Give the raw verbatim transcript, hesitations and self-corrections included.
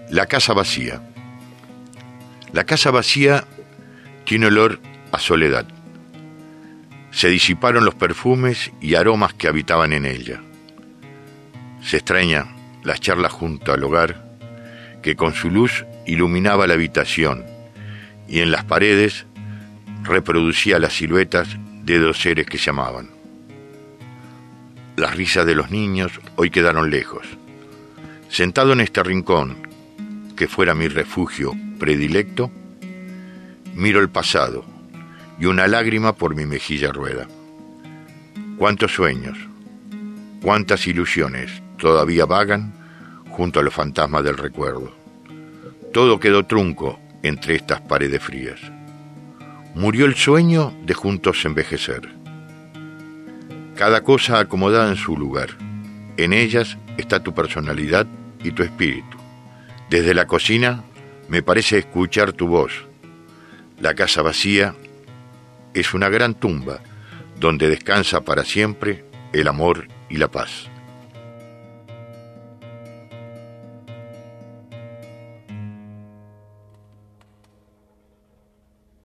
La casa vacía. La casa vacía tiene olor a soledad. Se disiparon los perfumes y aromas que habitaban en ella. Se extraña las charlas junto al hogar, que con su luz iluminaba la habitación y en las paredes reproducía las siluetas de dos seres que se amaban. Las risas de los niños hoy quedaron lejos. Sentado en este rincón, que fuera mi refugio predilecto, miro el pasado y una lágrima por mi mejilla rueda. Cuántos sueños, cuántas ilusiones todavía vagan junto a los fantasmas del recuerdo. Todo quedó trunco entre estas paredes frías. Murió el sueño de juntos envejecer. Cada cosa acomodada en su lugar. En ellas está tu personalidad y tu espíritu. Desde la cocina me parece escuchar tu voz. La casa vacía es una gran tumba donde descansa para siempre el amor y la paz.